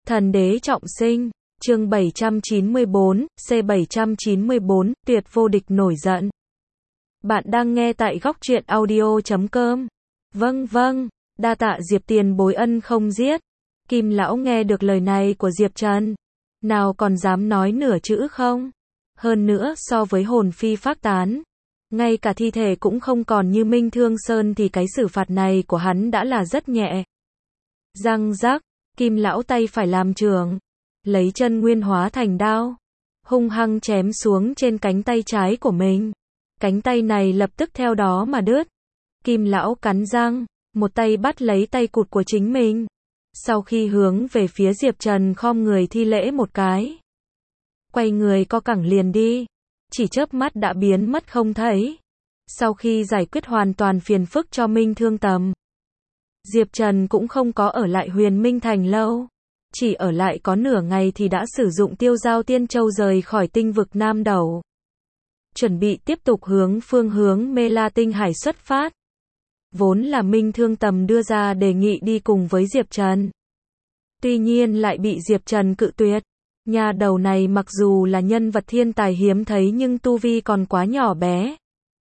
Thần đế trọng sinh, chương 794, C794, tuyệt vô địch nổi giận. Bạn đang nghe tại góc truyện audio.com. Vâng, đa tạ Diệp tiền bối ân không giết. Kim lão nghe được lời này của Diệp Trần, nào còn dám nói nửa chữ không? Hơn nữa so với hồn phi phách tán, ngay cả thi thể cũng không còn như Minh Thương Sơn thì cái xử phạt này của hắn đã là rất nhẹ. Răng rắc, Kim lão tay phải làm trường, lấy chân nguyên hóa thành đao, hung hăng chém xuống trên cánh tay trái của mình. Cánh tay này lập tức theo đó mà đứt. Kim lão cắn răng, một tay bắt lấy tay cụt của chính mình. Sau khi hướng về phía Diệp Trần khom người thi lễ một cái, quay người co cẳng liền đi, chỉ chớp mắt đã biến mất không thấy. Sau khi giải quyết hoàn toàn phiền phức cho Minh Thương Tầm, Diệp Trần cũng không có ở lại Huyền Minh Thành lâu, chỉ ở lại có nửa ngày thì đã sử dụng Tiêu Giao Tiên Châu rời khỏi tinh vực Nam Đầu, chuẩn bị tiếp tục phương hướng Mê La Tinh Hải xuất phát. Vốn là Minh Thương Tầm đưa ra đề nghị đi cùng với Diệp Trần, tuy nhiên lại bị Diệp Trần cự tuyệt. Nhà đầu này mặc dù là nhân vật thiên tài hiếm thấy nhưng tu vi còn quá nhỏ bé.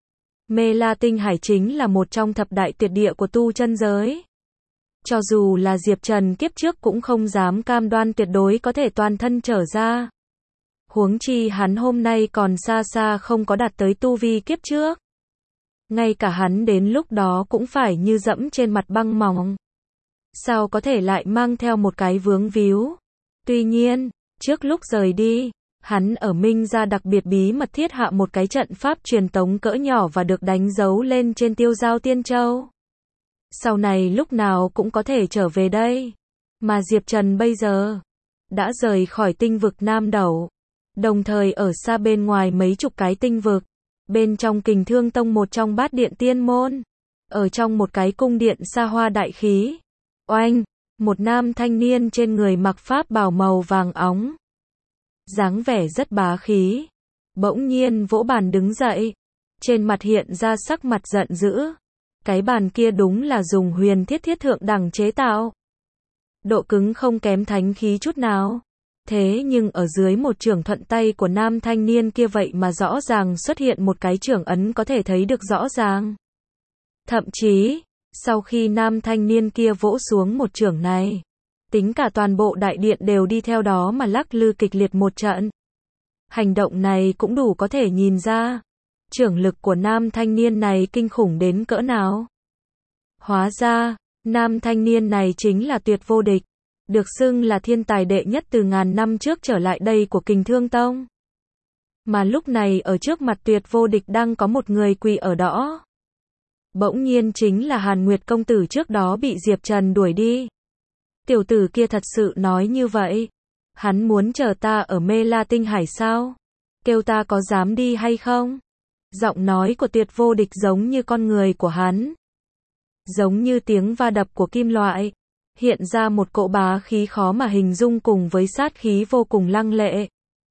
Mê La Tinh Hải chính là một trong thập đại tuyệt địa của tu chân giới. Cho dù là Diệp Trần kiếp trước cũng không dám cam đoan tuyệt đối có thể toàn thân trở ra. Huống chi hắn hôm nay còn xa xa không có đạt tới tu vi kiếp trước. Ngay cả hắn đến lúc đó cũng phải như dẫm trên mặt băng mỏng. Sao có thể lại mang theo một cái vướng víu. Tuy nhiên, trước lúc rời đi, hắn ở Minh gia đặc biệt bí mật thiết hạ một cái trận pháp truyền tống cỡ nhỏ và được đánh dấu lên trên Tiêu Giao Tiên Châu. Sau này lúc nào cũng có thể trở về đây. Mà Diệp Trần bây giờ đã rời khỏi tinh vực Nam Đầu, đồng thời ở xa bên ngoài mấy chục cái tinh vực, bên trong Kình Thương Tông một trong bát điện tiên môn, ở trong một cái cung điện xa hoa đại khí. Oanh, một nam thanh niên trên người mặc pháp bào màu vàng óng, dáng vẻ rất bá khí, bỗng nhiên vỗ bàn đứng dậy, trên mặt hiện ra sắc mặt giận dữ. Cái bàn kia đúng là dùng huyền thiết thượng đẳng chế tạo, độ cứng không kém thánh khí chút nào. Thế nhưng ở dưới một chưởng thuận tay của nam thanh niên kia vậy mà rõ ràng xuất hiện một cái chưởng ấn có thể thấy được rõ ràng. Thậm chí, sau khi nam thanh niên kia vỗ xuống một chưởng này, tính cả toàn bộ đại điện đều đi theo đó mà lắc lư kịch liệt một trận. Hành động này cũng đủ có thể nhìn ra chưởng lực của nam thanh niên này kinh khủng đến cỡ nào. Hóa ra, nam thanh niên này chính là tuyệt vô địch, được xưng là thiên tài đệ nhất từ ngàn năm trước trở lại đây của Kình Thương Tông. Mà lúc này ở trước mặt tuyệt vô địch đang có một người quỳ ở đó. Bỗng nhiên chính là Hàn Nguyệt công tử trước đó bị Diệp Trần đuổi đi. Tiểu tử kia thật sự nói như vậy. Hắn muốn chờ ta ở Mê La Tinh Hải sao? Kêu ta có dám đi hay không? Giọng nói của tuyệt vô địch giống như con người của hắn, giống như tiếng va đập của kim loại, hiện ra một cỗ bá khí khó mà hình dung cùng với sát khí vô cùng lăng lệ,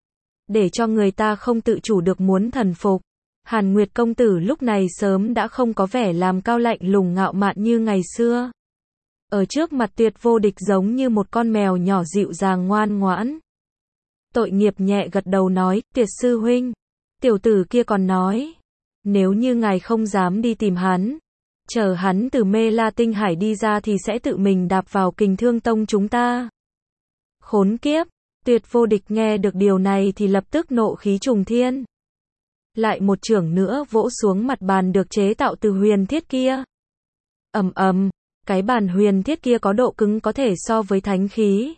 để cho người ta không tự chủ được muốn thần phục. Hàn Nguyệt công tử lúc này sớm đã không có vẻ làm cao lạnh lùng ngạo mạn như ngày xưa. Ở trước mặt tuyệt vô địch giống như một con mèo nhỏ dịu dàng ngoan ngoãn. Tội nghiệp nhẹ gật đầu nói, tuyệt sư huynh, tiểu tử kia còn nói, nếu như ngài không dám đi tìm hắn, chờ hắn từ Mê La Tinh Hải đi ra thì sẽ tự mình đạp vào Kình Thương Tông chúng ta. Khốn kiếp, tuyệt vô địch nghe được điều này thì lập tức nộ khí trùng thiên. Lại một chưởng nữa vỗ xuống mặt bàn được chế tạo từ huyền thiết kia. Ầm, cái bàn huyền thiết kia có độ cứng có thể so với thánh khí.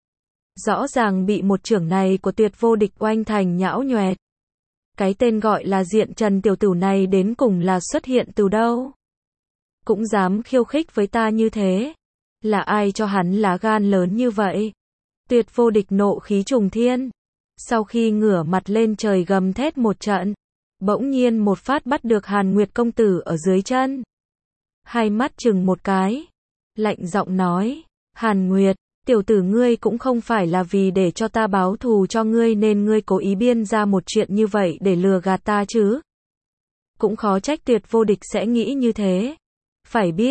Rõ ràng bị một chưởng này của tuyệt vô địch oanh thành nhão nhoẹt. Cái tên gọi là Diện Trần tiểu tử này đến cùng là xuất hiện từ đâu? Cũng dám khiêu khích với ta như thế? Là ai cho hắn lá gan lớn như vậy? Tuyệt vô địch nộ khí trùng thiên. Sau khi ngửa mặt lên trời gầm thét một trận, bỗng nhiên một phát bắt được Hàn Nguyệt công tử ở dưới chân. Hai mắt chừng một cái, lạnh giọng nói, Hàn Nguyệt, tiểu tử ngươi cũng không phải là vì để cho ta báo thù cho ngươi nên ngươi cố ý biên ra một chuyện như vậy để lừa gạt ta chứ. Cũng khó trách tuyệt vô địch sẽ nghĩ như thế. Phải biết,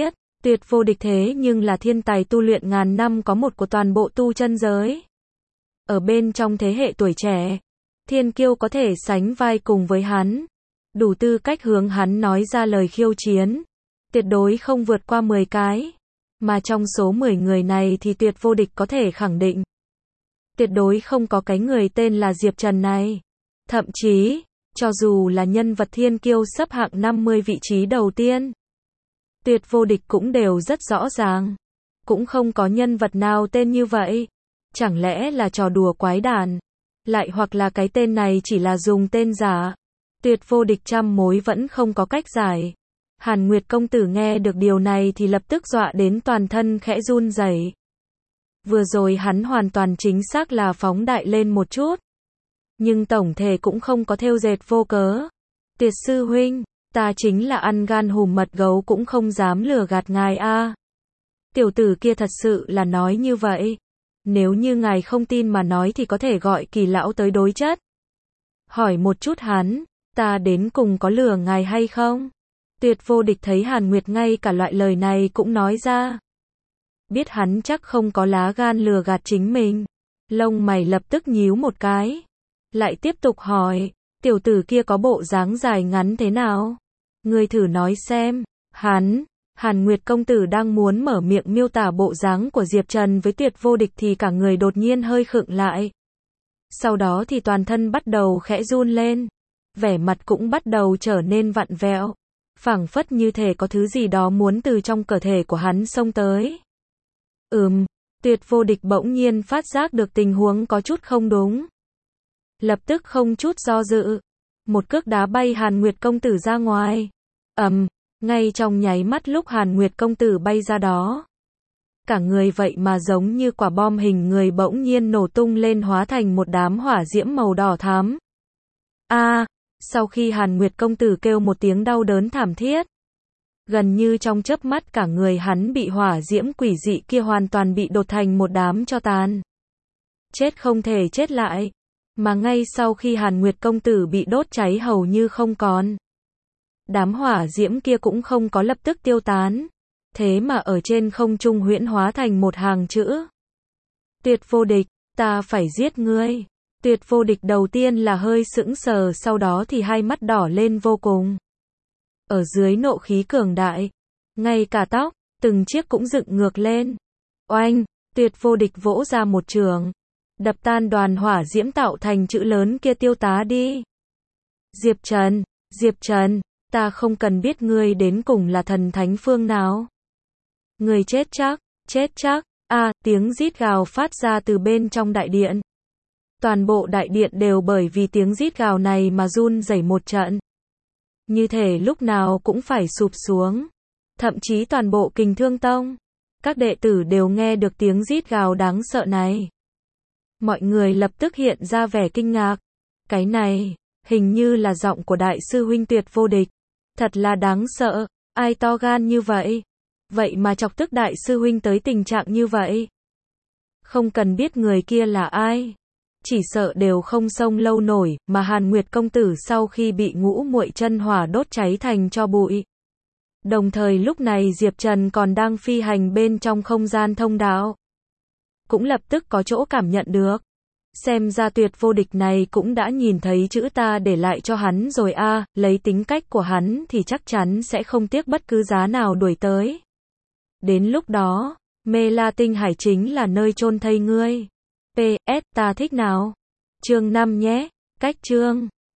Tuyệt vô địch thế nhưng là thiên tài tu luyện ngàn năm có một của toàn bộ tu chân giới. Ở bên trong thế hệ tuổi trẻ, thiên kiêu có thể sánh vai cùng với hắn. Đủ tư cách hướng hắn nói ra lời khiêu chiến. Tuyệt đối không vượt qua 10 cái. Mà trong số 10 người này thì tuyệt vô địch có thể khẳng định. Tuyệt đối không có cái người tên là Diệp Trần này. Thậm chí, cho dù là nhân vật thiên kiêu xếp hạng 50 vị trí đầu tiên, tuyệt vô địch cũng đều rất rõ ràng. Cũng không có nhân vật nào tên như vậy. Chẳng lẽ là trò đùa quái đản? Lại hoặc là cái tên này chỉ là dùng tên giả? Tuyệt vô địch trăm mối vẫn không có cách giải. Hàn Nguyệt công tử nghe được điều này thì lập tức dọa đến toàn thân khẽ run rẩy. Vừa rồi hắn hoàn toàn chính xác là phóng đại lên một chút. Nhưng tổng thể cũng không có thêu dệt vô cớ. Tuyệt sư huynh, ta chính là ăn gan hùm mật gấu cũng không dám lừa gạt ngài a. Tiểu tử kia thật sự là nói như vậy. Nếu như ngài không tin mà nói thì có thể gọi Kỳ lão tới đối chất. Hỏi một chút hắn, ta đến cùng có lừa ngài hay không? Tuyệt vô địch thấy Hàn Nguyệt ngay cả loại lời này cũng nói ra. Biết hắn chắc không có lá gan lừa gạt chính mình. Lông mày lập tức nhíu một cái. Lại tiếp tục hỏi, tiểu tử kia có bộ dáng dài ngắn thế nào? Ngươi thử nói xem. Hàn Nguyệt công tử đang muốn mở miệng miêu tả bộ dáng của Diệp Trần với tuyệt vô địch thì cả người đột nhiên hơi khựng lại. Sau đó thì toàn thân bắt đầu khẽ run lên. Vẻ mặt cũng bắt đầu trở nên vặn vẹo. Phảng phất như thể có thứ gì đó muốn từ trong cơ thể của hắn xông tới. Tuyệt vô địch bỗng nhiên phát giác được tình huống có chút không đúng. Lập tức không chút do dự. Một cước đá bay Hàn Nguyệt công tử ra ngoài. Ngay trong nháy mắt lúc Hàn Nguyệt công tử bay ra đó. Cả người vậy mà giống như quả bom hình người bỗng nhiên nổ tung lên hóa thành một đám hỏa diễm màu đỏ thắm. Sau khi Hàn Nguyệt công tử kêu một tiếng đau đớn thảm thiết. Gần như trong chớp mắt cả người hắn bị hỏa diễm quỷ dị kia hoàn toàn bị đốt thành một đám tro tàn. Chết không thể chết lại. Mà ngay sau khi Hàn Nguyệt công tử bị đốt cháy hầu như không còn. Đám hỏa diễm kia cũng không có lập tức tiêu tán. Thế mà ở trên không trung huyễn hóa thành một hàng chữ. Tuyệt vô địch, ta phải giết ngươi. Tuyệt vô địch đầu tiên là hơi sững sờ, sau đó thì hai mắt đỏ lên vô cùng. Ở dưới nộ khí cường đại, ngay cả tóc, từng chiếc cũng dựng ngược lên. Oanh, tuyệt vô địch vỗ ra một trường. Đập tan đoàn hỏa diễm tạo thành chữ lớn kia tiêu tá đi. Diệp Trần, ta không cần biết ngươi đến cùng là thần thánh phương nào. Ngươi chết chắc, tiếng rít gào phát ra từ bên trong đại điện. Toàn bộ đại điện đều bởi vì tiếng rít gào này mà run rẩy một trận. Như thể lúc nào cũng phải sụp xuống. Thậm chí toàn bộ Kình Thương Tông, các đệ tử đều nghe được tiếng rít gào đáng sợ này. Mọi người lập tức hiện ra vẻ kinh ngạc. Cái này, hình như là giọng của đại sư huynh tuyệt vô địch. Thật là đáng sợ, ai to gan như vậy? Vậy mà chọc tức đại sư huynh tới tình trạng như vậy. Không cần biết người kia là ai. Chỉ sợ đều không xông lâu nổi, mà Hàn Nguyệt công tử sau khi bị ngũ muội chân hỏa đốt cháy thành tro bụi. Đồng thời lúc này Diệp Trần còn đang phi hành bên trong không gian thông đạo. Cũng lập tức có chỗ cảm nhận được. Xem ra tuyệt vô địch này cũng đã nhìn thấy chữ ta để lại cho hắn rồi lấy tính cách của hắn thì chắc chắn sẽ không tiếc bất cứ giá nào đuổi tới. Đến lúc đó, Mê La Tinh Hải chính là nơi chôn thây ngươi. PS, ta thích nào? Chương 5 nhé. Cách chương